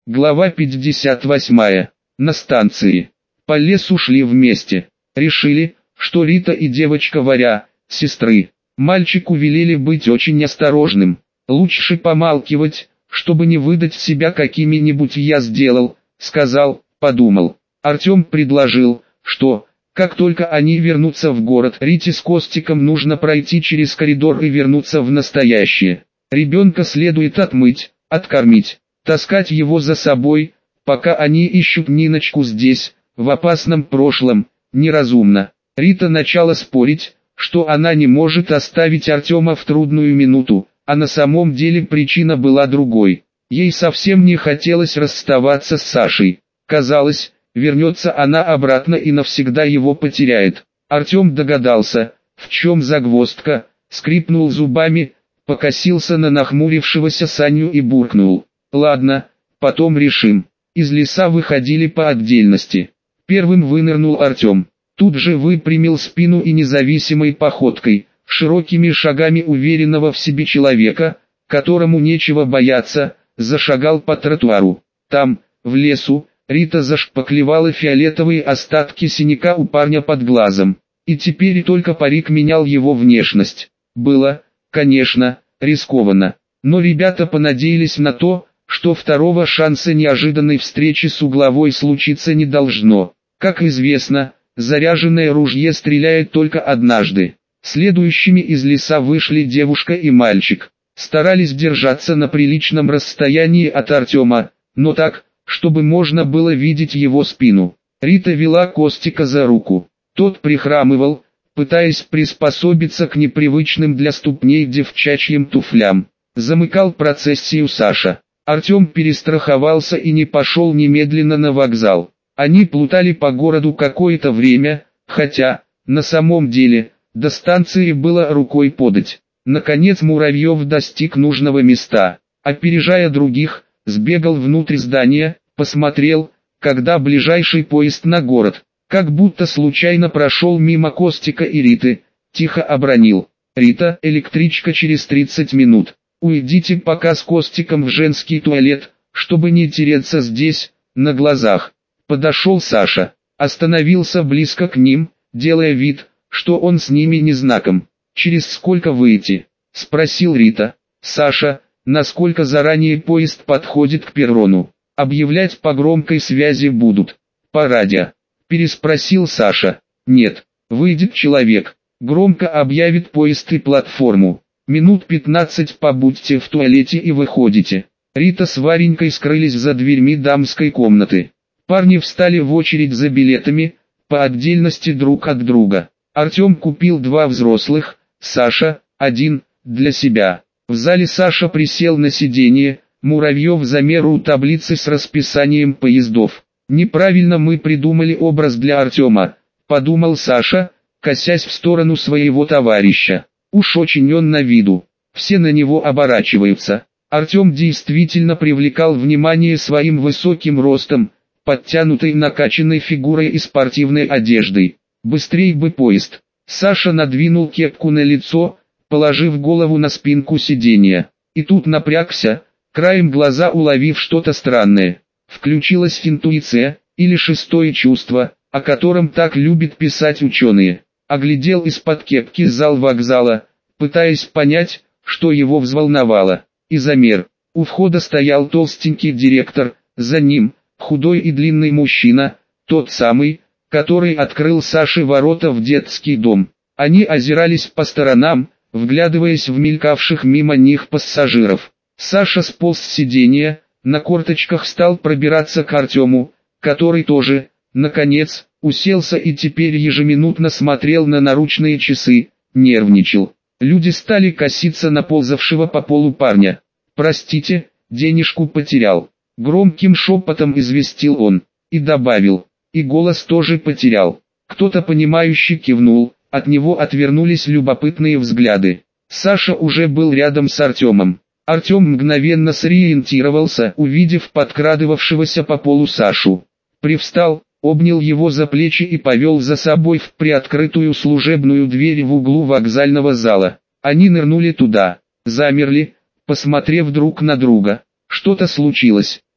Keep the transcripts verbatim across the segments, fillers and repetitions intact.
Глава пятьдесят восемь. На станции. По лесу шли вместе. Решили, что Рита и девочка Варя – сестры. Мальчику велели быть очень осторожным. Лучше помалкивать, чтобы не выдать себя какими-нибудь «я сделал», сказал, подумал. Артем предложил, что, как только они вернутся в город, Рите с Костиком нужно пройти через коридор и вернуться в настоящее. Ребенка следует отмыть, откормить, таскать его за собой, пока они ищут Ниночку здесь, в опасном прошлом, неразумно. Рита начала спорить, что она не может оставить Артема в трудную минуту, а на самом деле причина была другой. Ей совсем не хотелось расставаться с Сашей. Казалось, вернется она обратно и навсегда его потеряет. Артем догадался, в чем загвоздка, скрипнул зубами, покосился на нахмурившегося Саню и буркнул: «Ладно, потом решим». Из леса выходили по отдельности. Первым вынырнул Артем. Тут же выпрямил спину и независимой походкой, широкими шагами уверенного в себе человека, которому нечего бояться, зашагал по тротуару. Там, в лесу, Рита зашпаклевала фиолетовые остатки синяка у парня под глазом. И теперь только парик менял его внешность. Было, конечно, рискованно. Но ребята понадеялись на то, что второго шанса неожиданной встречи с угловой случиться не должно. Как известно, заряженное ружье стреляет только однажды. Следующими из леса вышли девушка и мальчик. Старались держаться на приличном расстоянии от Артема, но так, чтобы можно было видеть его спину. Рита вела Костика за руку. Тот прихрамывал, пытаясь приспособиться к непривычным для ступней девчачьим туфлям. Замыкал процессию Саша. Артем перестраховался и не пошел немедленно на вокзал. Они плутали по городу какое-то время, хотя, на самом деле, до станции было рукой подать. Наконец Муравьев достиг нужного места. Опережая других, сбегал внутрь здания, посмотрел, когда ближайший поезд на город. Как будто случайно прошел мимо Костика и Риты, тихо обронил: «Рита, электричка через тридцать минут. Уйдите пока с Костиком в женский туалет, чтобы не тереться здесь, на глазах». Подошел Саша, остановился близко к ним, делая вид, что он с ними не знаком. «Через сколько выйти?» – спросил Рита. «Саша, насколько заранее поезд подходит к перрону? Объявлять по громкой связи будут. По радио?» – переспросил Саша. «Нет, выйдет человек, громко объявит поезд и платформу. Минут пятнадцать побудьте в туалете и выходите». Рита с Варенькой скрылись за дверьми дамской комнаты. Парни встали в очередь за билетами, по отдельности друг от друга. Артем купил два взрослых, Саша – один, для себя. В зале Саша присел на сиденье, Муравьев замер у таблицы с расписанием поездов. «Неправильно мы придумали образ для Артема», – подумал Саша, косясь в сторону своего товарища. Уж очень он на виду. Все на него оборачиваются. Артем действительно привлекал внимание своим высоким ростом, подтянутой накачанной фигурой и спортивной одеждой. Быстрей бы поезд. Саша надвинул кепку на лицо, положив голову на спинку сиденья. И тут напрягся, краем глаза уловив что-то странное. Включилась интуиция, или шестое чувство, о котором так любят писать ученые. Оглядел из-под кепки зал вокзала, пытаясь понять, что его взволновало. И замер. У входа стоял толстенький директор, за ним худой и длинный мужчина, тот самый, который открыл Саше ворота в детский дом. Они озирались по сторонам, вглядываясь в мелькавших мимо них пассажиров. Саша сполз с сиденья, на корточках стал пробираться к Артему, который тоже, наконец, уселся и теперь ежеминутно смотрел на наручные часы, нервничал. Люди стали коситься на ползавшего по полу парня. «Простите, денежку потерял», — громким шепотом известил он, и добавил: «И голос тоже потерял». Кто-то понимающе кивнул, от него отвернулись любопытные взгляды. Саша уже был рядом с Артемом. Артем мгновенно сориентировался, увидев подкрадывавшегося по полу Сашу. Привстал, обнял его за плечи и повел за собой в приоткрытую служебную дверь в углу вокзального зала. Они нырнули туда, замерли, посмотрев друг на друга. Что-то случилось.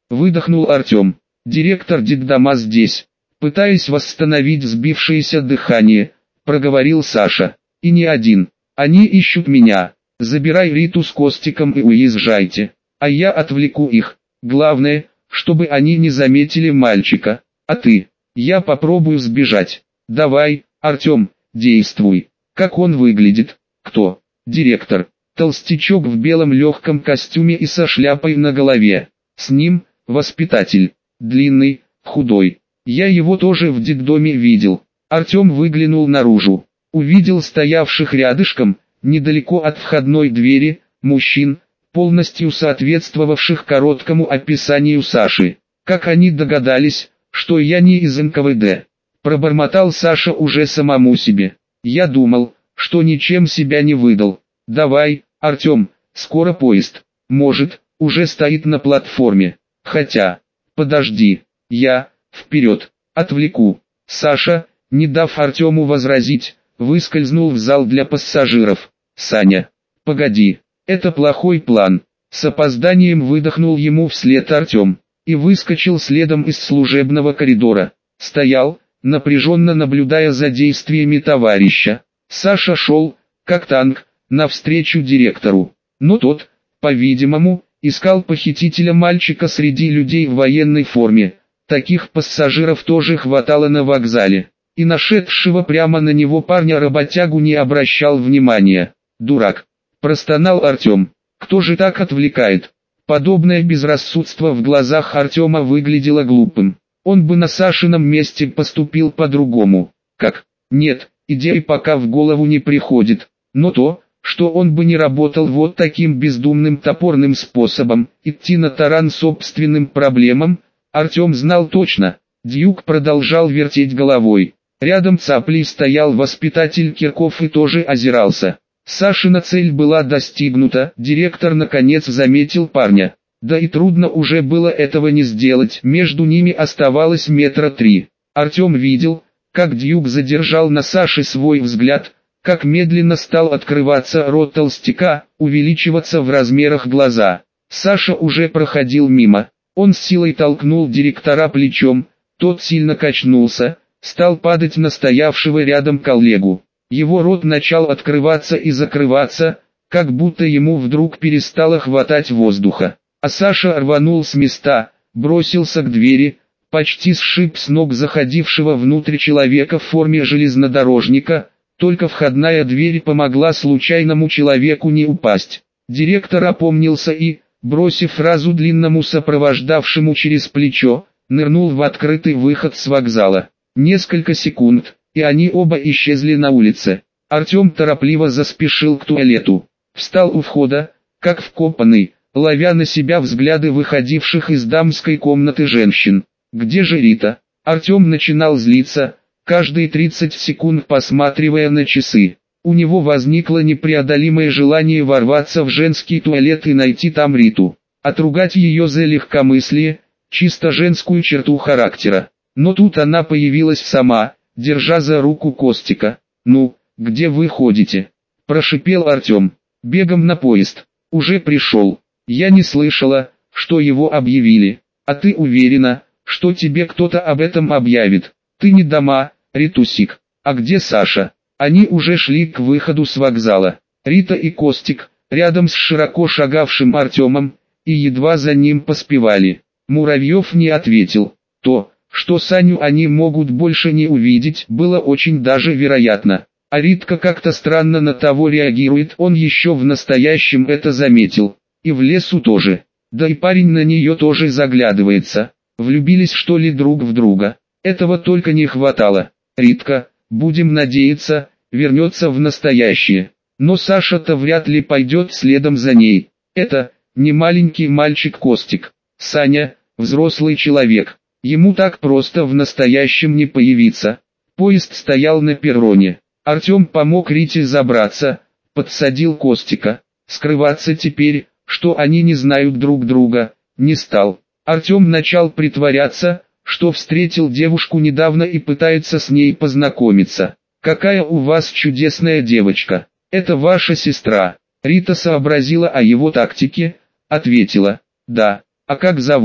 выдохнул Артем. Директор детдома здесь. Пытаясь восстановить сбившееся дыхание, проговорил Саша. И не один. Они ищут меня. Забирай Риту с Костиком и уезжайте. А я отвлеку их. Главное, чтобы они не заметили мальчика. А ты? Я попробую сбежать. Давай, Артем, действуй. Как он выглядит? Кто? Директор. Толстячок в белом легком костюме и со шляпой на голове. С ним воспитатель. Длинный, худой. Я его тоже в детдоме видел. Артем выглянул наружу. Увидел стоявших рядышком, недалеко от входной двери, мужчин, полностью соответствовавших короткому описанию Саши. Как они догадались, что я не из эн ка вэ дэ? Пробормотал Саша уже самому себе. Я думал, что ничем себя не выдал. Давай, Артем, скоро поезд. Может, уже стоит на платформе. Хотя, подожди, я, вперед, отвлеку. Саша, не дав Артему возразить, выскользнул в зал для пассажиров. Саня, погоди, это плохой план. С опозданием выдохнул ему вслед Артем. И выскочил следом из служебного коридора. Стоял, напряженно наблюдая за действиями товарища. Саша шел, как танк, навстречу директору. Но тот, по-видимому, искал похитителя мальчика среди людей в военной форме. Таких пассажиров тоже хватало на вокзале. И нашедшего прямо на него парня-работягу не обращал внимания. «Дурак!» – простонал Артем. «Кто же так отвлекает?» Подобное безрассудство в глазах Артема выглядело глупым. Он бы на Сашином месте поступил по-другому. Как? Нет, идея пока в голову не приходит. Но то, что он бы не работал вот таким бездумным топорным способом, идти на таран собственным проблемам, Артем знал точно. Дьюк продолжал вертеть головой. Рядом цаплей стоял воспитатель Кирков и тоже озирался. Сашина цель была достигнута, директор наконец заметил парня. Да и трудно уже было этого не сделать, между ними оставалось метра три. Артем видел, как Дьюк задержал на Саше свой взгляд, как медленно стал открываться рот толстяка, увеличиваться в размерах глаза. Саша уже проходил мимо, он с силой толкнул директора плечом, тот сильно качнулся, стал падать на стоявшего рядом коллегу. Его рот начал открываться и закрываться, как будто ему вдруг перестало хватать воздуха. А Саша рванул с места, бросился к двери, почти сшиб с ног заходившего внутрь человека в форме железнодорожника, только входная дверь помогла случайному человеку не упасть. Директор опомнился и, бросив фразу длинному сопровождавшему через плечо, нырнул в открытый выход с вокзала. Несколько секунд, и они оба исчезли на улице. Артем торопливо заспешил к туалету. Встал у входа, как вкопанный, ловя на себя взгляды выходивших из дамской комнаты женщин. Где же Рита? Артем начинал злиться, каждые тридцать секунд посматривая на часы. У него возникло непреодолимое желание ворваться в женский туалет и найти там Риту. Отругать ее за легкомыслие, чисто женскую черту характера. Но тут она появилась сама, держа за руку Костика. «Ну, где вы ходите?» – прошипел Артем. «Бегом на поезд. Уже пришел. Я не слышала, что его объявили. А ты уверена, что тебе кто-то об этом объявит? Ты не дома, Ритусик. А где Саша?» Они уже шли к выходу с вокзала. Рита и Костик, рядом с широко шагавшим Артемом, и едва за ним поспевали. Муравьев не ответил. То, что Саню они могут больше не увидеть, было очень даже вероятно. А Ритка как-то странно на того реагирует, он еще в настоящем это заметил. И в лесу тоже. Да и парень на нее тоже заглядывается. Влюбились что ли друг в друга? Этого только не хватало. Ритка, будем надеяться, вернется в настоящее. Но Саша-то вряд ли пойдет следом за ней. Это, не маленький мальчик Костик. Саня, взрослый человек. Ему так просто в настоящем не появиться. Поезд стоял на перроне. Артем помог Рите забраться, подсадил Костика. Скрываться теперь, что они не знают друг друга, не стал. Артем начал притворяться, что встретил девушку недавно и пытается с ней познакомиться. «Какая у вас чудесная девочка! Это ваша сестра!» Рита сообразила о его тактике, ответила. «Да, а как зовут?»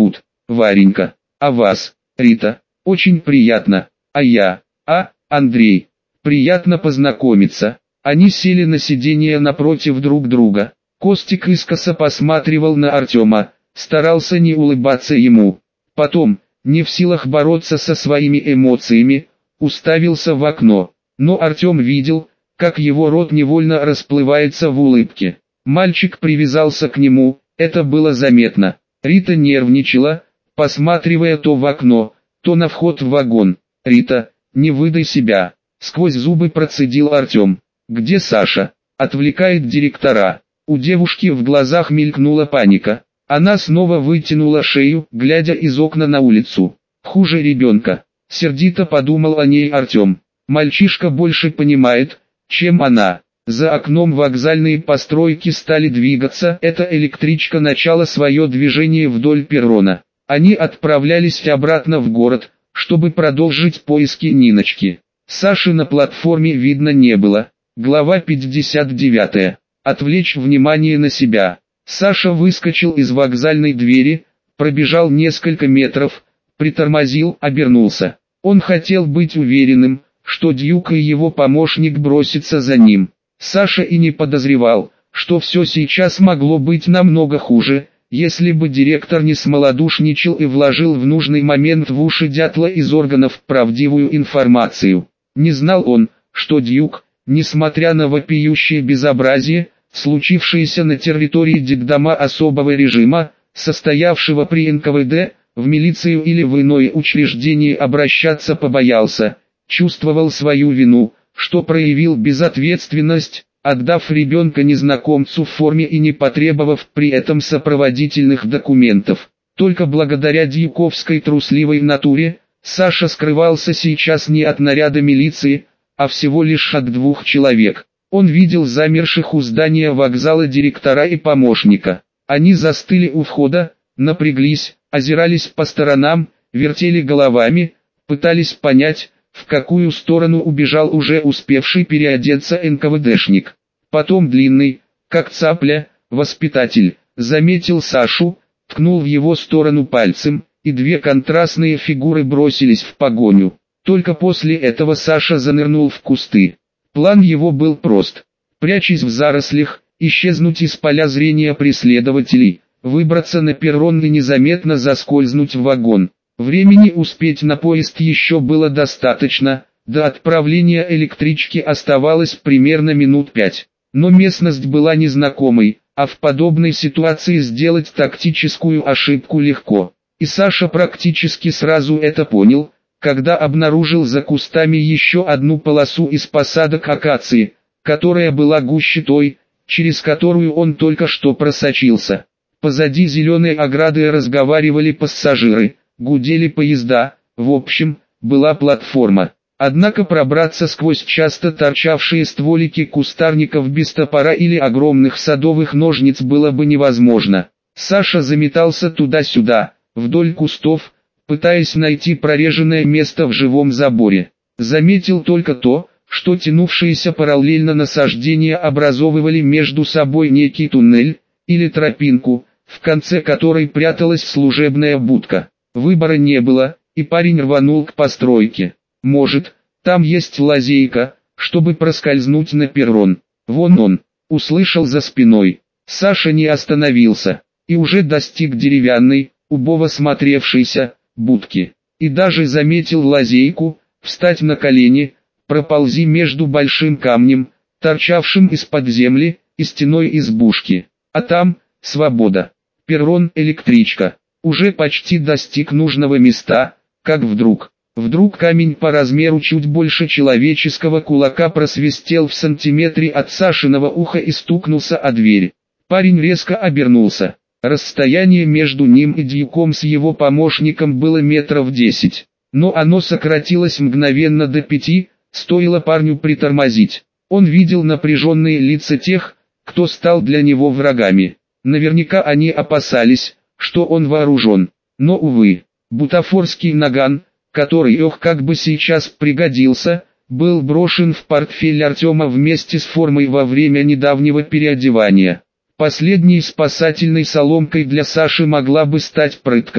Варенька. А вас, Рита? Очень приятно. А я? А, Андрей. Приятно познакомиться. Они сели на сиденье напротив друг друга. Костик искоса посматривал на Артема, старался не улыбаться ему. Потом, не в силах бороться со своими эмоциями, уставился в окно. Но Артем видел, как его рот невольно расплывается в улыбке. Мальчик привязался к нему, это было заметно. Рита нервничала, посматривая то в окно, то на вход в вагон. «Рита, не выдай себя», — сквозь зубы процедил Артем. «Где Саша?» — отвлекает директора. У девушки в глазах мелькнула паника. Она снова вытянула шею, глядя из окна на улицу. «Хуже ребенка», — сердито подумал о ней Артем. «Мальчишка больше понимает, чем она». За окном вокзальные постройки стали двигаться. Эта электричка начала свое движение вдоль перрона. Они отправлялись обратно в город, чтобы продолжить поиски Ниночки. Саши на платформе видно не было. Глава пятьдесят девять. Отвлечь внимание на себя. Саша выскочил из вокзальной двери, пробежал несколько метров, притормозил, обернулся. Он хотел быть уверенным, что Дьюк и его помощник бросятся за ним. Саша и не подозревал, что все сейчас могло быть намного хуже, если бы директор не смолодушничал и вложил в нужный момент в уши дятла из органов правдивую информацию. Не знал он, что Дьюк, несмотря на вопиющее безобразие, случившееся на территории детдома особого режима, состоявшего при эн ка вэ дэ, в милицию или в иное учреждение обращаться побоялся, чувствовал свою вину, что проявил безответственность, отдав ребенка незнакомцу в форме и не потребовав при этом сопроводительных документов. Только благодаря дьюковской трусливой натуре, Саша скрывался сейчас не от наряда милиции, а всего лишь от двух человек. Он видел замерших у здания вокзала директора и помощника. Они застыли у входа, напряглись, озирались по сторонам, вертели головами, пытались понять, в какую сторону убежал уже успевший переодеться эн ка вэ дэшник. Потом длинный, как цапля, воспитатель, заметил Сашу, ткнул в его сторону пальцем, и две контрастные фигуры бросились в погоню. Только после этого Саша занырнул в кусты. План его был прост. Прячась в зарослях, исчезнуть из поля зрения преследователей, выбраться на перрон и незаметно заскользнуть в вагон. Времени успеть на поезд еще было достаточно, до отправления электрички оставалось примерно минут пять. Но местность была незнакомой, а в подобной ситуации сделать тактическую ошибку легко. И Саша практически сразу это понял, когда обнаружил за кустами еще одну полосу из посадок акации, которая была гуще той, через которую он только что просочился. Позади зеленой ограды разговаривали пассажиры. Гудели поезда, в общем, была платформа. Однако пробраться сквозь часто торчавшие стволики кустарников без топора или огромных садовых ножниц было бы невозможно. Саша заметался туда-сюда, вдоль кустов, пытаясь найти прореженное место в живом заборе. Заметил только то, что тянувшиеся параллельно насаждения образовывали между собой некий туннель, или тропинку, в конце которой пряталась служебная будка. Выбора не было, и парень рванул к постройке. Может, там есть лазейка, чтобы проскользнуть на перрон. Вон он, услышал за спиной. Саша не остановился, и уже достиг деревянной, убого смотревшейся, будки. И даже заметил лазейку, встать на колени, проползи между большим камнем, торчавшим из-под земли, и стеной избушки. А там, свобода. Перрон, электричка. Уже почти достиг нужного места, как вдруг, вдруг камень по размеру чуть больше человеческого кулака просвистел в сантиметре от Сашиного уха и стукнулся о дверь. Парень резко обернулся. Расстояние между ним и Дьюком с его помощником было метров десять, но оно сократилось мгновенно до пяти, стоило парню притормозить. Он видел напряженные лица тех, кто стал для него врагами. Наверняка они опасались, что он вооружен. Но, увы, бутафорский наган, который ох как бы сейчас пригодился, был брошен в портфель Артема вместе с формой во время недавнего переодевания. Последней спасательной соломкой для Саши могла бы стать прыткость.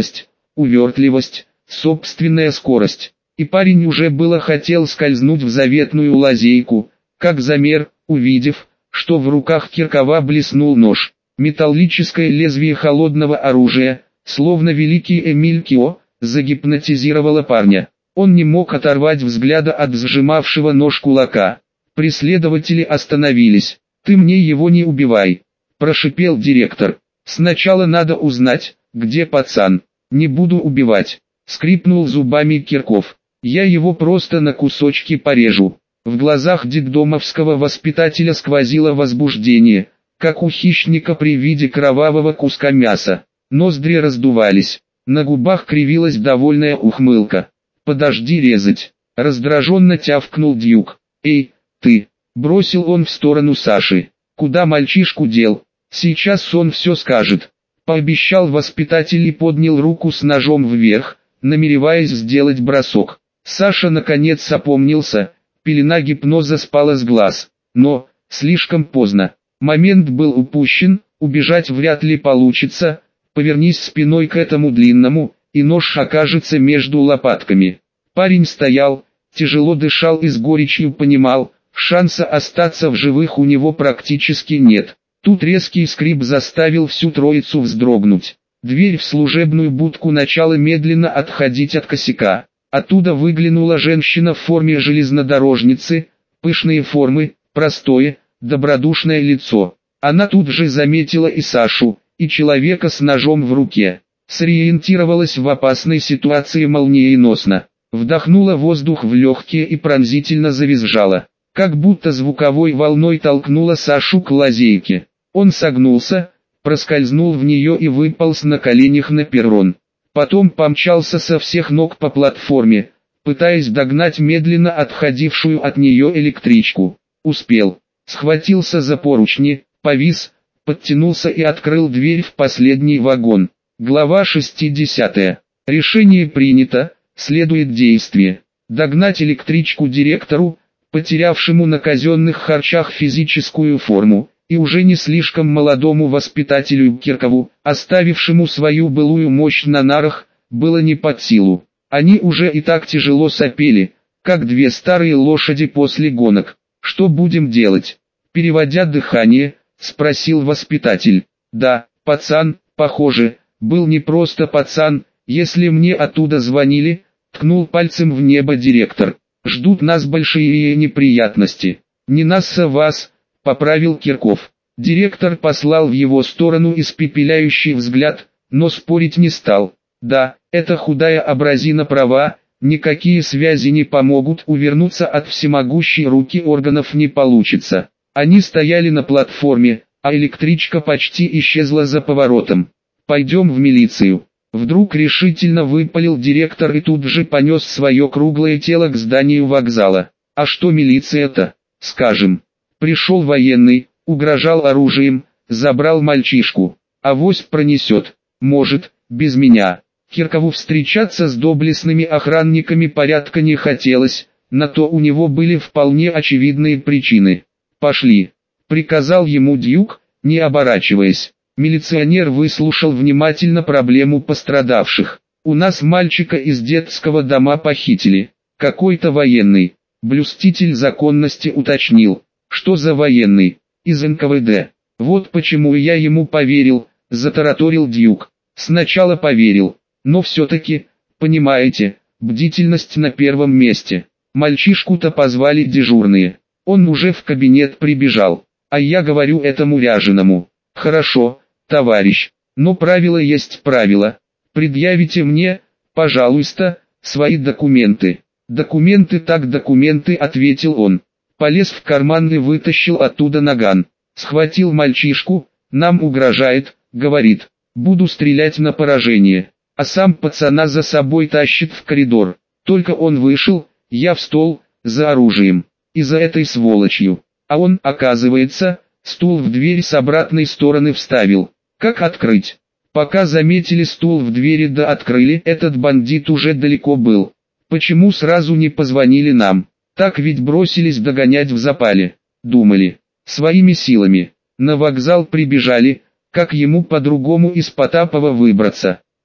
увертливость, собственная скорость. И парень уже было хотел скользнуть в заветную лазейку, как замер, увидев, что в руках Киркова блеснул нож. Металлическое лезвие холодного оружия, словно великий Эмиль Кио, загипнотизировало парня. Он не мог оторвать взгляда от сжимавшего нож кулака. Преследователи остановились. «Ты мне его не убивай», – прошипел директор. «Сначала надо узнать, где пацан». «Не буду убивать», – скрипнул зубами Кирков. «Я его просто на кусочки порежу». В глазах детдомовского воспитателя сквозило возбуждение, как у хищника при виде кровавого куска мяса. Ноздри раздувались, на губах кривилась довольная ухмылка. «Подожди резать», — раздраженно тявкнул Дьюк. «Эй, ты!» — бросил он в сторону Саши. «Куда мальчишку дел? Сейчас он все скажет», — пообещал воспитатель и поднял руку с ножом вверх, намереваясь сделать бросок. Саша наконец опомнился, пелена гипноза спала с глаз, но, слишком поздно. Момент был упущен, убежать вряд ли получится, повернись спиной к этому длинному, и нож окажется между лопатками. Парень стоял, тяжело дышал и с горечью понимал, шанса остаться в живых у него практически нет. Тут резкий скрип заставил всю троицу вздрогнуть. Дверь в служебную будку начала медленно отходить от косяка. Оттуда выглянула женщина в форме железнодорожницы, пышные формы, простое, добродушное лицо. Она тут же заметила и Сашу, и человека с ножом в руке. Сориентировалась в опасной ситуации молниеносно. Вдохнула воздух в легкие и пронзительно завизжала. Как будто звуковой волной толкнула Сашу к лазейке. Он согнулся, проскользнул в нее и выполз на коленях на перрон. Потом помчался со всех ног по платформе, пытаясь догнать медленно отходившую от нее электричку. Успел. Схватился за поручни, повис, подтянулся и открыл дверь в последний вагон. Глава шестидесятая. Решение принято, следует действие. Догнать электричку директору, потерявшему на казенных харчах физическую форму, и уже не слишком молодому воспитателю Киркову, оставившему свою былую мощь на нарах, было не под силу. Они уже и так тяжело сопели, как две старые лошади после гонок. «Что будем делать?» Переводя дыхание, спросил воспитатель. «Да, пацан, похоже, был не просто пацан, если мне оттуда звонили», ткнул пальцем в небо директор. «Ждут нас большие неприятности. Не нас, а вас», поправил Кирков. Директор послал в его сторону испепеляющий взгляд, но спорить не стал. «Да, эта худая абразина права, никакие связи не помогут, увернуться от всемогущей руки органов не получится». Они стояли на платформе, а электричка почти исчезла за поворотом. «Пойдем в милицию». Вдруг решительно выпалил директор и тут же понес свое круглое тело к зданию вокзала. «А что милиция-то? Скажем. Пришел военный, угрожал оружием, забрал мальчишку. Авось пронесет. Может, без меня». Киркову встречаться с доблестными охранниками порядка не хотелось, на то у него были вполне очевидные причины. «Пошли», — приказал ему Дьюк, не оборачиваясь. Милиционер выслушал внимательно проблему пострадавших. «У нас мальчика из детского дома похитили. Какой-то военный». Блюститель законности уточнил. «Что за военный?» «Из эн ка вэ дэ». «Вот почему я ему поверил», — затараторил Дьюк. «Сначала поверил, но все-таки, понимаете, бдительность на первом месте. Мальчишку-то позвали дежурные. Он уже в кабинет прибежал, а я говорю этому ряженому: «Хорошо, товарищ, но правило есть правило. Предъявите мне, пожалуйста, свои документы». «Документы так документы», — ответил он. Полез в карман и вытащил оттуда наган. Схватил мальчишку, «Нам угрожает», — говорит, «буду стрелять на поражение». А сам пацана за собой тащит в коридор. Только он вышел, я в стол, за оружием. И за этой сволочью. А он, оказывается, стул в дверь с обратной стороны вставил. Как открыть? Пока заметили стул в двери да открыли, этот бандит уже далеко был. Почему сразу не позвонили нам? Так ведь бросились догонять в запале. Думали. Своими силами. На вокзал прибежали, как ему по-другому из Потапова выбраться.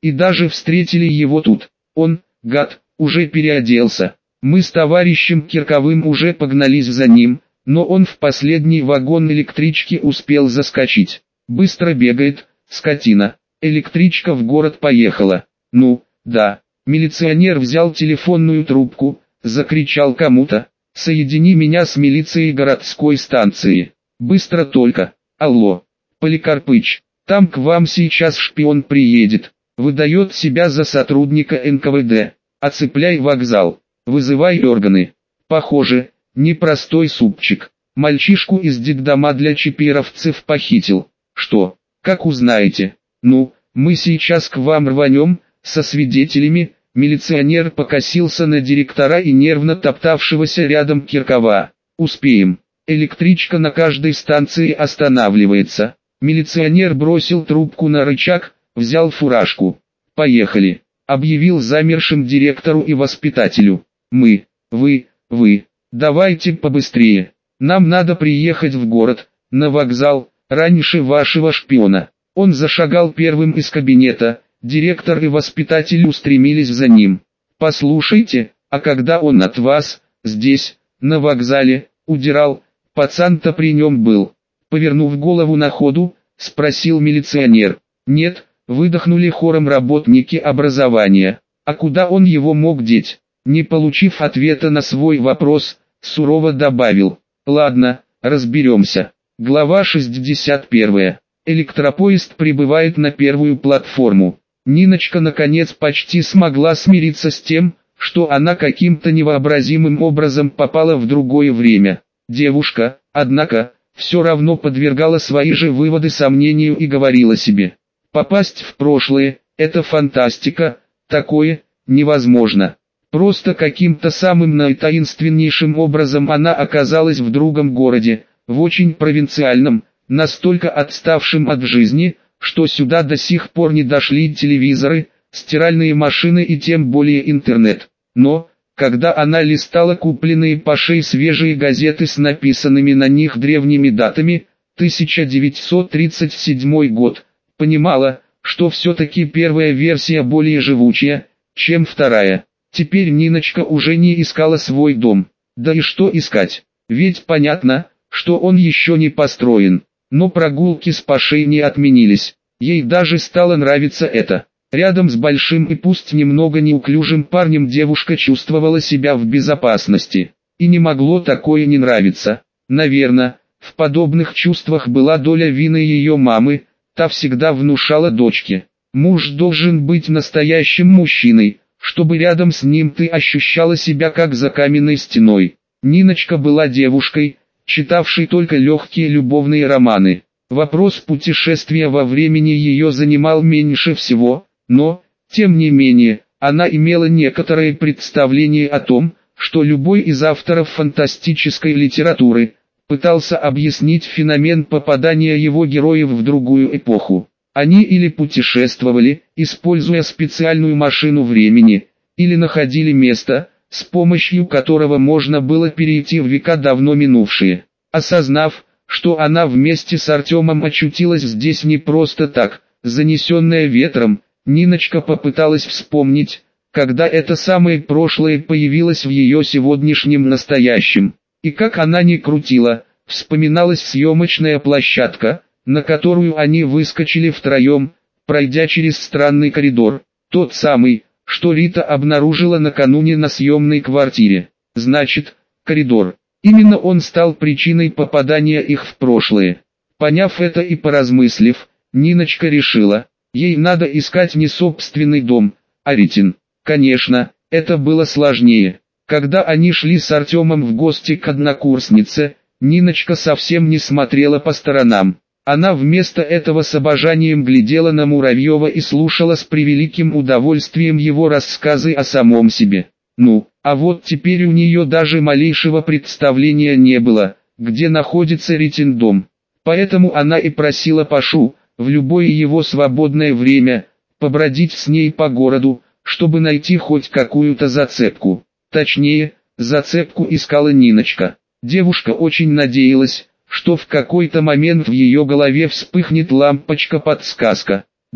и даже встретили его тут. Он, гад, уже переоделся. Мы с товарищем Кирковым уже погнались за ним, но он в последний вагон электрички успел заскочить. Быстро бегает, скотина. Электричка в город поехала. Ну, да. Милиционер взял телефонную трубку, закричал кому-то: «Соедини меня с милицией городской станции. Быстро только. Алло, Поликарпыч, там к вам сейчас шпион приедет. Выдает себя за сотрудника эн ка вэ дэ. Оцепляй вокзал. Вызывай органы». Похоже, непростой супчик. Мальчишку из детдома для чипировцев похитил. Что, как узнаете? Ну, мы сейчас к вам рванем, со свидетелями. Милиционер покосился на директора и нервно топтавшегося рядом Киркова. Успеем. Электричка на каждой станции останавливается. Милиционер бросил трубку на рычаг, взял фуражку. «Поехали», — объявил замершим директору и воспитателю. «Мы, вы, вы, давайте побыстрее. Нам надо приехать в город, на вокзал, раньше вашего шпиона». Он зашагал первым из кабинета, директор и воспитатель устремились за ним. «Послушайте, а когда он от вас, здесь, на вокзале, удирал, пацан-то при нем был?» Повернув голову на ходу, спросил милиционер. «Нет», выдохнули хором работники образования. «А куда он его мог деть?» Не получив ответа на свой вопрос, сурово добавил: «Ладно, разберемся». Глава шестьдесят первая. Электропоезд прибывает на первую платформу. Ниночка наконец почти смогла смириться с тем, что она каким-то невообразимым образом попала в другое время. Девушка, однако, все равно подвергала свои же выводы сомнению и говорила себе: попасть в прошлое – это фантастика, такое невозможно. Просто каким-то самым наитаинственнейшим образом она оказалась в другом городе, в очень провинциальном, настолько отставшим от жизни, что сюда до сих пор не дошли телевизоры, стиральные машины и тем более интернет. Но, когда она листала купленные по шее свежие газеты с написанными на них древними датами, тысяча девятьсот тридцать седьмой год, понимала, что все-таки первая версия более живучая, чем вторая. Теперь Ниночка уже не искала свой дом. Да и что искать? Ведь понятно, что он еще не построен. Но прогулки с Пашей не отменились. Ей даже стало нравиться это. Рядом с большим и пусть немного неуклюжим парнем девушка чувствовала себя в безопасности. И не могло такое не нравиться. Наверное, в подобных чувствах была доля вины ее мамы. Та всегда внушала дочке: муж должен быть настоящим мужчиной, чтобы рядом с ним ты ощущала себя как за каменной стеной. Ниночка была девушкой, читавшей только легкие любовные романы. Вопрос путешествия во времени ее занимал меньше всего, но, тем не менее, она имела некоторое представление о том, что любой из авторов фантастической литературы пытался объяснить феномен попадания его героев в другую эпоху. Они или путешествовали, используя специальную машину времени, или находили место, с помощью которого можно было перейти в века давно минувшие. Осознав, что она вместе с Артемом очутилась здесь не просто так, занесенная ветром, Ниночка попыталась вспомнить, когда это самое прошлое появилось в ее сегодняшнем настоящем. И как она ни крутила, вспоминалась съемочная площадка, на которую они выскочили втроем, пройдя через странный коридор, тот самый, что Рита обнаружила накануне на съемной квартире. Значит, коридор. Именно он стал причиной попадания их в прошлое. Поняв это и поразмыслив, Ниночка решила, ей надо искать не собственный дом, а Ритин. Конечно, это было сложнее. Когда они шли с Артемом в гости к однокурснице, Ниночка совсем не смотрела по сторонам. Она вместо этого с обожанием глядела на Муравьева и слушала с превеликим удовольствием его рассказы о самом себе. Ну, а вот теперь у нее даже малейшего представления не было, где находится Ритин дом. Поэтому она и просила Пашу, в любое его свободное время, побродить с ней по городу, чтобы найти хоть какую-то зацепку. Точнее, зацепку искала Ниночка. Девушка очень надеялась, что в какой-то момент в ее голове вспыхнет лампочка-подсказка. Да,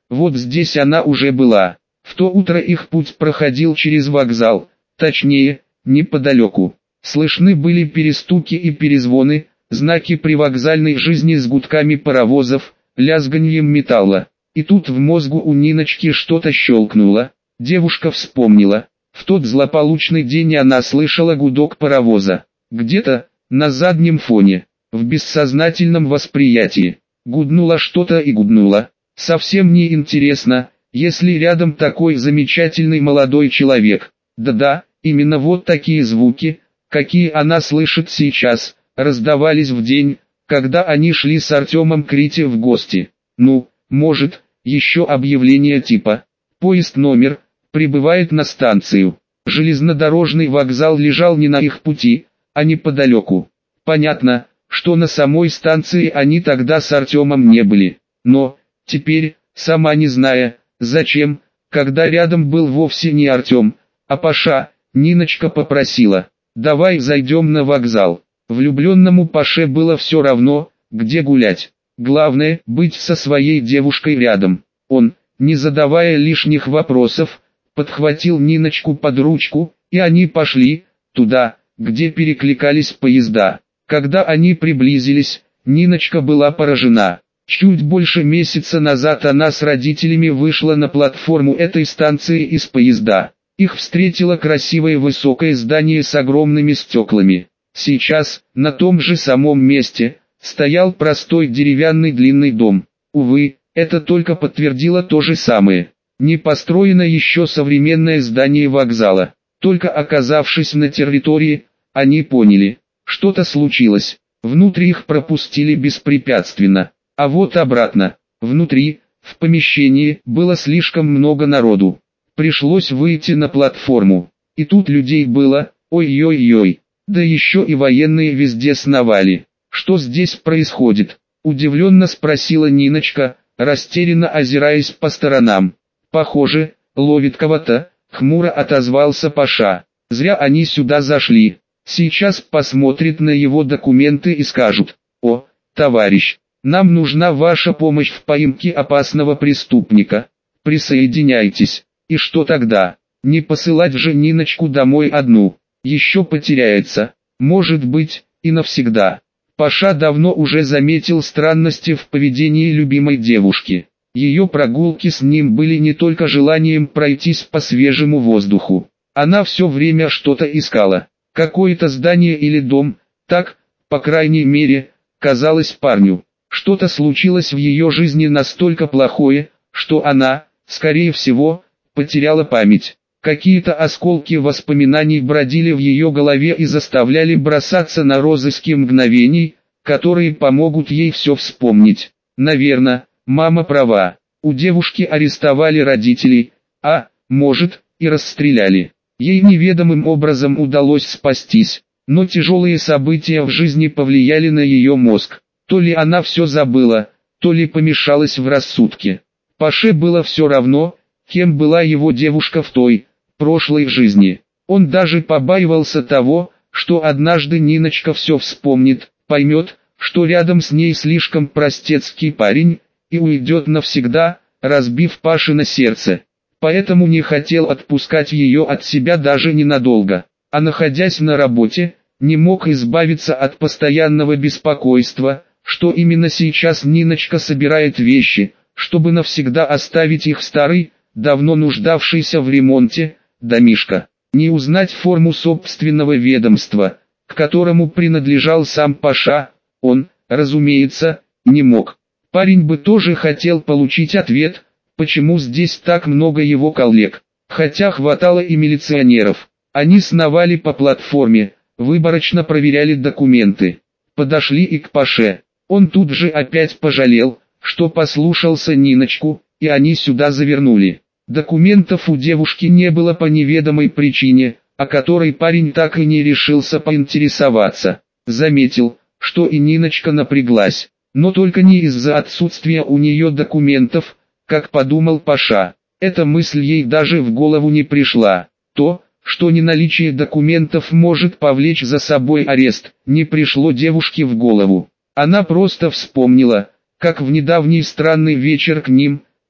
Вот здесь она уже была. В то утро их путь проходил через вокзал, точнее, неподалеку. Слышны были перестуки и перезвоны, знаки привокзальной жизни с гудками паровозов, лязганьем металла. И тут в мозгу у Ниночки что-то щелкнуло. Девушка вспомнила. В тот злополучный день она слышала гудок паровоза. Где-то, на заднем фоне, в бессознательном восприятии. Гуднуло что-то и гуднуло. Совсем не интересно, если рядом такой замечательный молодой человек. Да-да, именно вот такие звуки, какие она слышит сейчас, раздавались в день, когда они шли с Артемом к Рите в гости. Ну, может, еще объявление типа «Поезд номер, прибывает на станцию». Железнодорожный вокзал лежал не на их пути, а неподалеку. Понятно, что на самой станции они тогда с Артемом не были. Но, теперь, сама не зная, зачем, когда рядом был вовсе не Артем, а Паша, Ниночка попросила: «Давай зайдем на вокзал». Влюбленному Паше было все равно, где гулять. Главное, быть со своей девушкой рядом. Он, не задавая лишних вопросов, подхватил Ниночку под ручку, и они пошли туда, где перекликались поезда. Когда они приблизились, Ниночка была поражена. Чуть больше месяца назад она с родителями вышла на платформу этой станции из поезда. Их встретило красивое высокое здание с огромными стеклами. Сейчас, на том же самом месте, стоял простой деревянный длинный дом. Увы, это только подтвердило то же самое. Не построено еще современное здание вокзала. Только оказавшись на территории, они поняли, что-то случилось. Внутрь их пропустили беспрепятственно. А вот обратно. Внутри, в помещении, было слишком много народу. Пришлось выйти на платформу. И тут людей было, ой-ой-ой. Да еще и военные везде сновали. Что здесь происходит? Удивленно спросила Ниночка, растерянно озираясь по сторонам. Похоже, ловит кого-то, хмуро отозвался Паша. Зря они сюда зашли. Сейчас посмотрят на его документы и скажут: «О, товарищ, нам нужна ваша помощь в поимке опасного преступника. Присоединяйтесь». И что тогда? Не посылать же Ниночку домой одну. Еще потеряется. Может быть, и навсегда. Паша давно уже заметил странности в поведении любимой девушки. Ее прогулки с ним были не только желанием пройтись по свежему воздуху. Она все время что-то искала. Какое-то здание или дом, так, по крайней мере, казалось парню. Что-то случилось в ее жизни настолько плохое, что она, скорее всего, потеряла память. Какие-то осколки воспоминаний бродили в ее голове и заставляли бросаться на розыски мгновений, которые помогут ей все вспомнить. Наверное, мама права. У девушки арестовали родителей, а, может, и расстреляли. Ей неведомым образом удалось спастись, но тяжелые события в жизни повлияли на ее мозг. То ли она все забыла, то ли помешалась в рассудке. Паше было все равно, кем была его девушка в той, прошлой жизни. Он даже побаивался того, что однажды Ниночка все вспомнит, поймет, что рядом с ней слишком простецкий парень, и уйдет навсегда, разбив Пашино сердце. Поэтому не хотел отпускать ее от себя даже ненадолго, а находясь на работе, не мог избавиться от постоянного беспокойства, что именно сейчас Ниночка собирает вещи, чтобы навсегда оставить их старый, давно нуждавшийся в ремонте, домишко. Не узнать форму собственного ведомства, к которому принадлежал сам Паша, он, разумеется, не мог. Парень бы тоже хотел получить ответ, почему здесь так много его коллег, хотя хватало и милиционеров. Они сновали по платформе, выборочно проверяли документы. Подошли и к Паше. Он тут же опять пожалел, что послушался Ниночку, и они сюда завернули. Документов у девушки не было по неведомой причине, о которой парень так и не решился поинтересоваться. Заметил, что и Ниночка напряглась, но только не из-за отсутствия у нее документов, как подумал Паша. Эта мысль ей даже в голову не пришла. То, что неналичие документов может повлечь за собой арест, не пришло девушке в голову. Она просто вспомнила, как в недавний странный вечер к ним,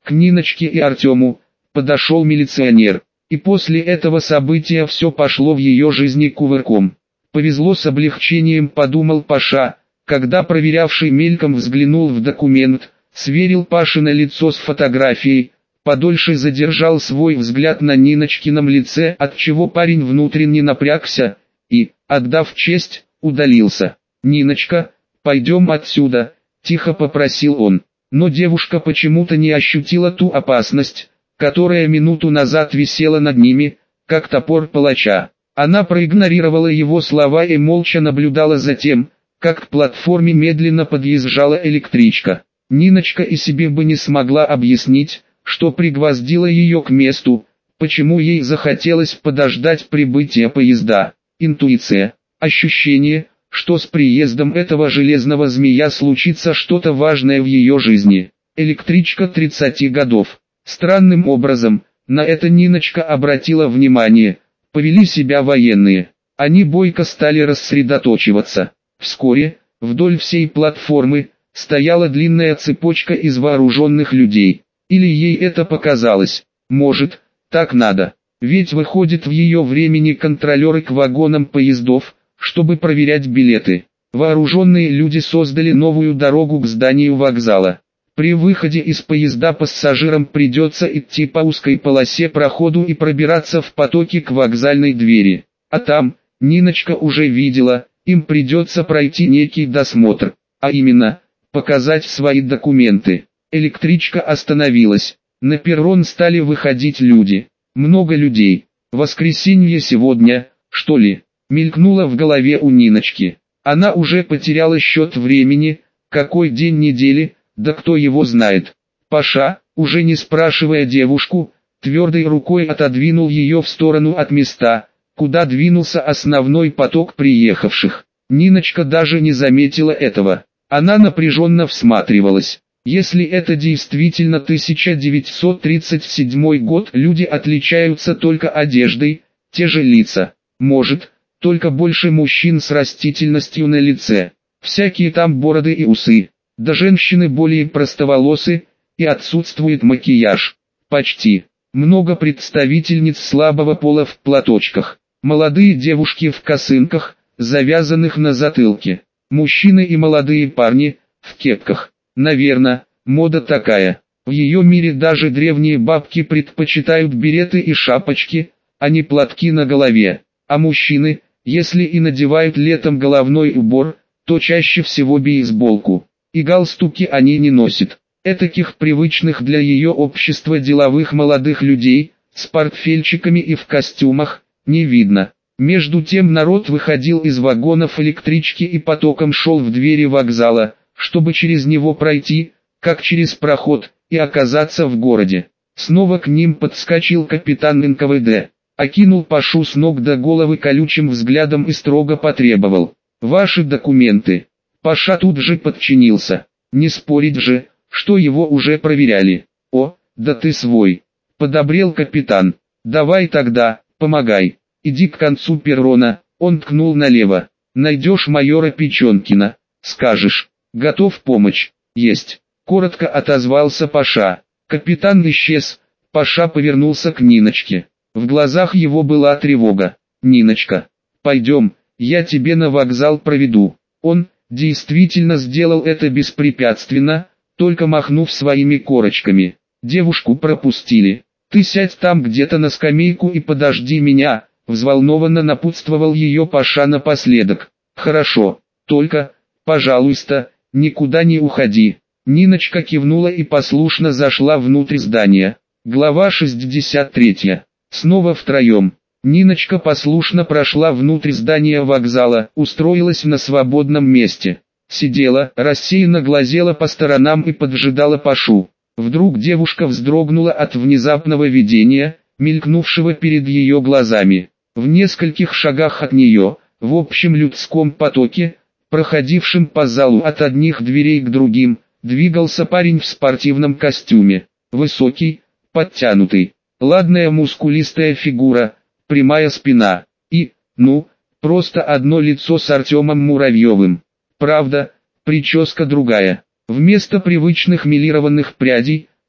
К Ниночке и Артему подошел милиционер. И после этого события все пошло в ее жизни кувырком. Повезло, с облегчением подумал Паша, когда проверявший мельком взглянул в документ, сверил Пашино лицо с фотографией, подольше задержал свой взгляд на Ниночкином лице, отчего парень внутренне напрягся, и, отдав честь, удалился. «Ниночка, пойдем отсюда», – тихо попросил он. Но девушка почему-то не ощутила ту опасность, которая минуту назад висела над ними, как топор палача. Она проигнорировала его слова и молча наблюдала за тем, как к платформе медленно подъезжала электричка. Ниночка и себе бы не смогла объяснить, что пригвоздило ее к месту, почему ей захотелось подождать прибытия поезда. Интуиция, ощущение, что с приездом этого железного змея случится что-то важное в ее жизни. Электричка тридцати годов. Странным образом, на это Ниночка обратила внимание, повели себя военные. Они бойко стали рассредоточиваться. Вскоре, вдоль всей платформы, стояла длинная цепочка из вооруженных людей. Или ей это показалось? Может, так надо. Ведь выходит, в ее времени контролеры к вагонам поездов, чтобы проверять билеты. Вооруженные люди создали новую дорогу к зданию вокзала. При выходе из поезда пассажирам придется идти по узкой полосе проходу и пробираться в потоке к вокзальной двери. А там, Ниночка уже видела, им придется пройти некий досмотр, а именно, показать свои документы. Электричка остановилась, на перрон стали выходить люди. Много людей. Воскресенье сегодня, что ли? Мелькнуло в голове у Ниночки. Она уже потеряла счет времени, какой день недели, да кто его знает. Паша, уже не спрашивая девушку, твердой рукой отодвинул ее в сторону от места, куда двинулся основной поток приехавших. Ниночка даже не заметила этого. Она напряженно всматривалась. Если это действительно тысяча девятьсот тридцать седьмой год, люди отличаются только одеждой, те же лица. Может, только больше мужчин с растительностью на лице. Всякие там бороды и усы. Да женщины более простоволосы, и отсутствует макияж. Почти. Много представительниц слабого пола в платочках. Молодые девушки в косынках, завязанных на затылке. Мужчины и молодые парни, в кепках. Наверное, мода такая. В ее мире даже древние бабки предпочитают береты и шапочки, а не платки на голове. А мужчины, если и надевают летом головной убор, то чаще всего бейсболку. И галстуки они не носят. Этаких привычных для ее общества деловых молодых людей, с портфельчиками и в костюмах, не видно. Между тем народ выходил из вагонов электрички и потоком шел в двери вокзала, чтобы через него пройти, как через проход, и оказаться в городе. Снова к ним подскочил капитан эн ка вэ дэ, окинул Пашу с ног до головы колючим взглядом и строго потребовал: «Ваши документы». Паша тут же подчинился. Не спорить же, что его уже проверяли. «О, да ты свой!» — подобрел капитан. «Давай тогда, помогай. Иди к концу перрона», — он ткнул налево. «Найдешь майора Печенкина, скажешь. Готов помочь?» «Есть», — коротко отозвался Паша. Капитан исчез. Паша повернулся к Ниночке. В глазах его была тревога. «Ниночка, пойдем, я тебе на вокзал проведу». Он действительно сделал это беспрепятственно, только махнув своими корочками. Девушку пропустили. «Ты сядь там где-то на скамейку и подожди меня», — взволнованно напутствовал ее Паша напоследок. «Хорошо, только, пожалуйста, никуда не уходи». Ниночка кивнула и послушно зашла внутрь здания. Глава шестьдесят третья. Снова втроем. Ниночка послушно прошла внутрь здания вокзала, устроилась на свободном месте. Сидела, рассеянно глазела по сторонам и поджидала Пашу. Вдруг девушка вздрогнула от внезапного видения, мелькнувшего перед ее глазами. В нескольких шагах от нее, в общем людском потоке, проходившем по залу от одних дверей к другим, двигался парень в спортивном костюме. Высокий, подтянутый, ладная мускулистая фигура, прямая спина и, ну, просто одно лицо с Артемом Муравьевым. Правда, прическа другая. Вместо привычных милированных прядей,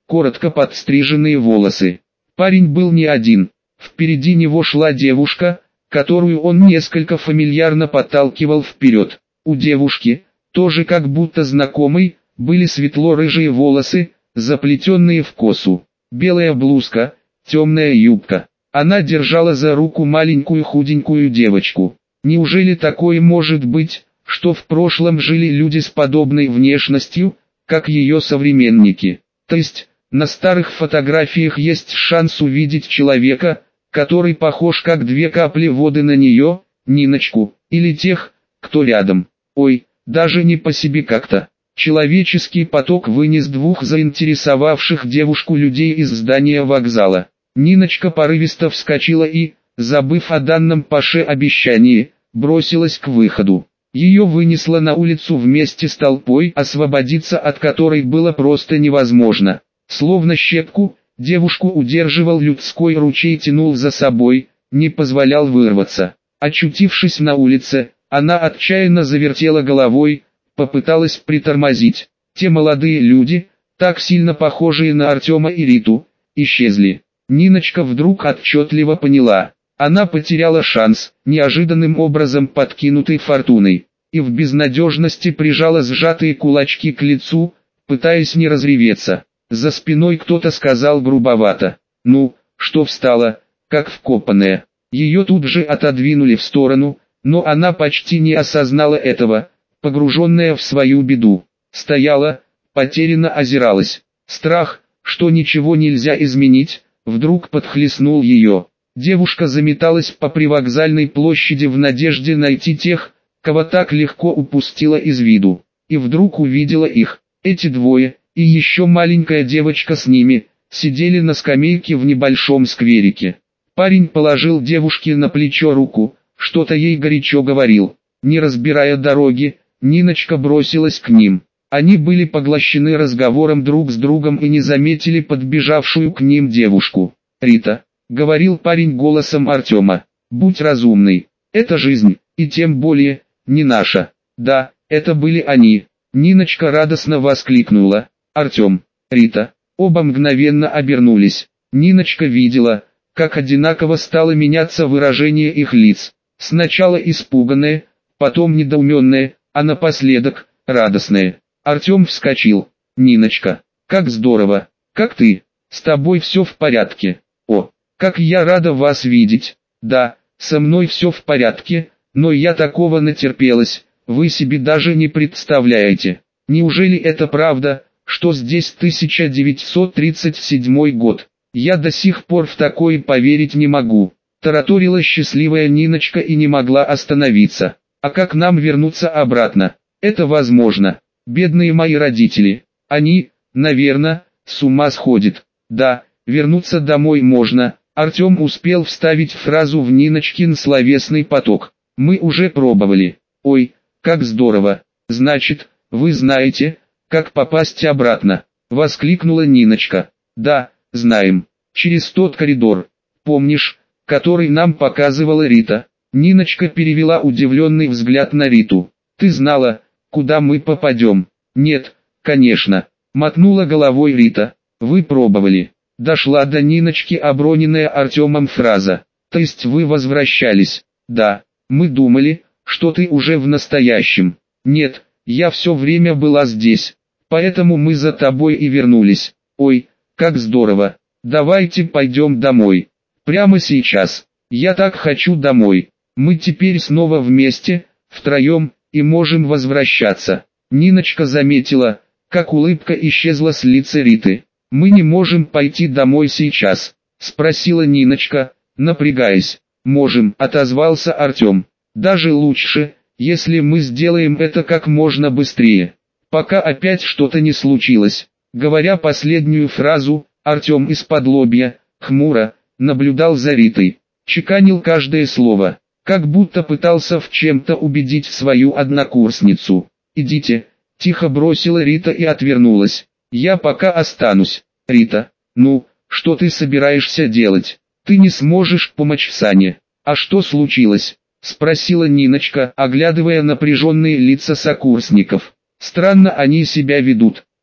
коротко подстриженные волосы. Парень был не один. Впереди него шла девушка, которую он несколько фамильярно подталкивал вперед. У девушки, тоже как будто знакомой, были светло-рыжие волосы, заплетенные в косу, белая блузка, темная юбка. Она держала за руку маленькую худенькую девочку. Неужели такое может быть, что в прошлом жили люди с подобной внешностью, как ее современники? То есть, на старых фотографиях есть шанс увидеть человека, который похож как две капли воды на нее, Ниночку, или тех, кто рядом. Ой, даже не по себе как-то. Человеческий поток вынес двух заинтересовавших девушку людей из здания вокзала. Ниночка порывисто вскочила и, забыв о данном Паше обещании, бросилась к выходу. Ее вынесло на улицу вместе с толпой, освободиться от которой было просто невозможно. Словно щепку, девушку удерживал людской ручей, тянул за собой, не позволял вырваться. Очутившись на улице, она отчаянно завертела головой, попыталась притормозить. Те молодые люди, так сильно похожие на Артема и Риту, исчезли. Ниночка вдруг отчетливо поняла, она потеряла шанс, неожиданным образом подкинутый фортуной, и в безнадежности прижала сжатые кулачки к лицу, пытаясь не разреветься. За спиной кто-то сказал грубовато: «Ну, что встала, как вкопанная». Ее тут же отодвинули в сторону, но она почти не осознала этого, погруженная в свою беду. Стояла, потерянно озиралась. Страх, что ничего нельзя изменить, вдруг подхлестнул ее. Девушка заметалась по привокзальной площади в надежде найти тех, кого так легко упустила из виду. И вдруг увидела их. Эти двое, и еще маленькая девочка с ними, сидели на скамейке в небольшом скверике. Парень положил девушке на плечо руку, что-то ей горячо говорил. Не разбирая дороги, Ниночка бросилась к ним. Они были поглощены разговором друг с другом и не заметили подбежавшую к ним девушку. «Рита», — говорил парень голосом Артема, — «будь разумной. Это жизнь, и тем более, не наша». Да, это были они. Ниночка радостно воскликнула: «Артем, Рита». Оба мгновенно обернулись. Ниночка видела, как одинаково стало меняться выражение их лиц. Сначала испуганное, потом недоуменное, а напоследок радостное. Артем вскочил. «Ниночка, как здорово! Как ты? С тобой все в порядке? О, как я рада вас видеть! Да, со мной все в порядке, но я такого натерпелась, вы себе даже не представляете. Неужели это правда, что здесь тысяча девятьсот тридцать седьмой год? Я до сих пор в такое поверить не могу», — тараторила счастливая Ниночка и не могла остановиться. «А как нам вернуться обратно? Это возможно. Бедные мои родители. Они, наверное, с ума сходят. Да, вернуться домой можно». Артем успел вставить фразу в Ниночкин словесный поток. «Мы уже пробовали. Ой, как здорово. Значит, вы знаете, как попасть обратно?» — воскликнула Ниночка. «Да, знаем. Через тот коридор. Помнишь, который нам показывала Рита?» Ниночка перевела удивленный взгляд на Риту. «Ты знала, куда мы попадем?» «Нет, конечно», — мотнула головой Рита. «Вы пробовали». Дошла до Ниночки оброненная Артемом фраза. «То есть вы возвращались?» «Да, мы думали, что ты уже в настоящем». «Нет, я все время была здесь, поэтому мы за тобой и вернулись». «Ой, как здорово. Давайте пойдем домой. Прямо сейчас. Я так хочу домой. Мы теперь снова вместе, втроем, и можем возвращаться». Ниночка заметила, как улыбка исчезла с лица Риты. «Мы не можем пойти домой сейчас?» — спросила Ниночка, напрягаясь. «Можем», — отозвался Артем. «Даже лучше, если мы сделаем это как можно быстрее, пока опять что-то не случилось». Говоря последнюю фразу, Артем из-под лобья, хмуро, наблюдал за Ритой. Чеканил каждое слово, как будто пытался в чем-то убедить свою однокурсницу. «Идите», — тихо бросила Рита и отвернулась. «Я пока останусь». «Рита, ну, что ты собираешься делать? Ты не сможешь помочь Сане». «А что случилось?» — спросила Ниночка, оглядывая напряженные лица сокурсников. «Странно они себя ведут.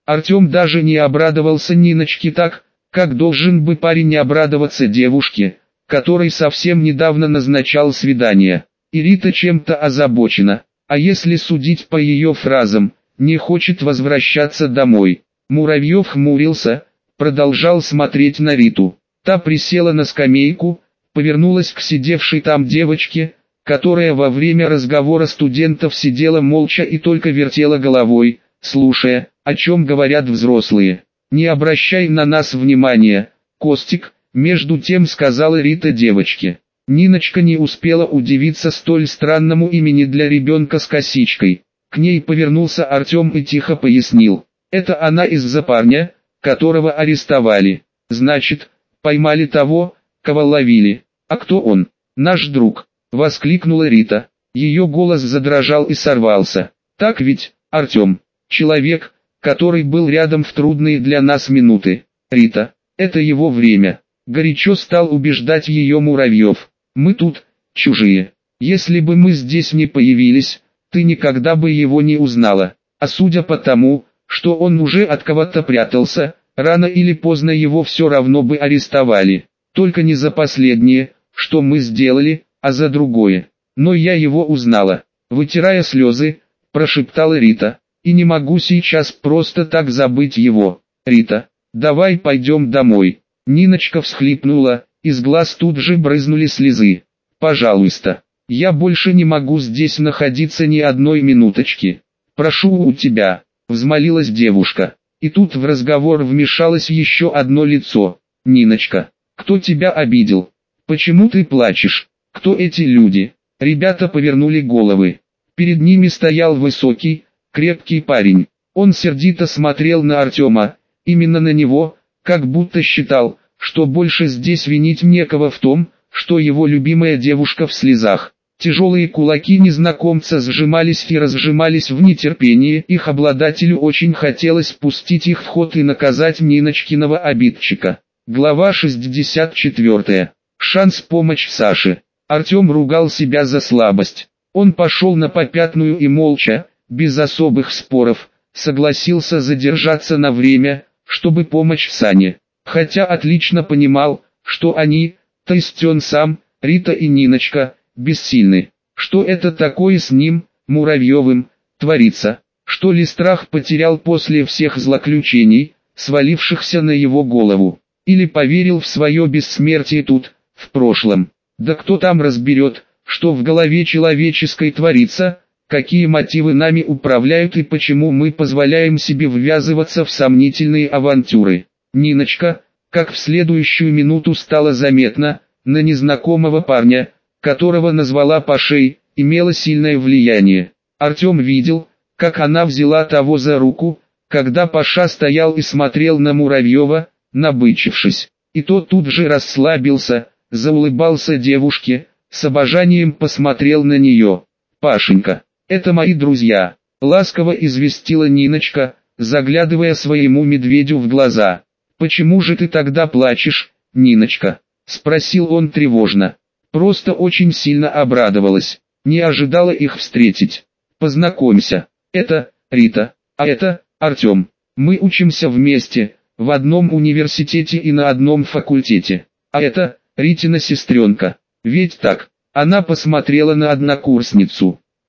Артем даже не обрадовался Ниночке так, как должен бы парень обрадоваться девушке, которой совсем недавно назначал свидание. И Рита чем-то озабочена, а если судить по ее фразам, не хочет возвращаться домой. Муравьев хмурился, продолжал смотреть на Риту. Та присела на скамейку, повернулась к сидевшей там девочке, которая во время разговора студентов сидела молча и только вертела головой, слушая, о чем говорят взрослые. «Не обращай на нас внимания, Костик», между тем сказала Рита девочке. Ниночка не успела удивиться столь странному имени для ребенка с косичкой. К ней повернулся Артем и тихо пояснил. «Это она из-за парня, которого арестовали. Значит, поймали того, кого ловили. А кто он?» «Наш друг», — воскликнула Рита. Ее голос задрожал и сорвался. «Так ведь, Артем, человек, который был рядом в трудные для нас минуты. Рита, это его время», — горячо стал убеждать ее Муравьев. «Мы тут, чужие. Если бы мы здесь не появились, ты никогда бы его не узнала. А судя по тому, что он уже от кого-то прятался, рано или поздно его все равно бы арестовали. Только не за последнее, что мы сделали, а за другое. Но я его узнала», — вытирая слезы, прошептала Рита. «И не могу сейчас просто так забыть его. Рита, давай пойдем домой». Ниночка всхлипнула, из глаз тут же брызнули слезы. «Пожалуйста, я больше не могу здесь находиться ни одной минуточки. Прошу у тебя», — взмолилась девушка. И тут в разговор вмешалось еще одно лицо. «Ниночка, кто тебя обидел? Почему ты плачешь? Кто эти люди?» Ребята повернули головы. Перед ними стоял высокий, крепкий парень. Он сердито смотрел на Артема, именно на него, как будто считал, что больше здесь винить некого в том, что его любимая девушка в слезах. Тяжелые кулаки незнакомца сжимались и разжимались в нетерпении, их обладателю очень хотелось пустить их в ход и наказать Ниночкиного обидчика. Глава шестьдесят четвёртая. Шанс помочь Саше. Артем ругал себя за слабость. Он пошел на попятную и молча, без особых споров, согласился задержаться на время, чтобы помочь Сане. Хотя отлично понимал, что они, то есть он сам, Рита и Ниночка, бессильны. Что это такое с ним, Муравьевым, творится? Что ли страх потерял после всех злоключений, свалившихся на его голову? Или поверил в свое бессмертие тут, в прошлом? Да кто там разберет, что в голове человеческой творится, какие мотивы нами управляют и почему мы позволяем себе ввязываться в сомнительные авантюры? Ниночка, как в следующую минуту стало заметно, на незнакомого парня, которого назвала Пашей, имела сильное влияние. Артем видел, как она взяла того за руку, когда Паша стоял и смотрел на Муравьева, набычившись. И тот тут же расслабился, заулыбался девушке, с обожанием посмотрел на нее. «Пашенька, это мои друзья», — ласково известила Ниночка, заглядывая своему медведю в глаза. «Почему же ты тогда плачешь, Ниночка?» — спросил он тревожно. Просто очень сильно обрадовалась, не ожидала их встретить. «Познакомься, это Рита, а это Артем. Мы учимся вместе, в одном университете и на одном факультете. А это Ритина сестренка. Ведь так?» Она посмотрела на однокурсницу.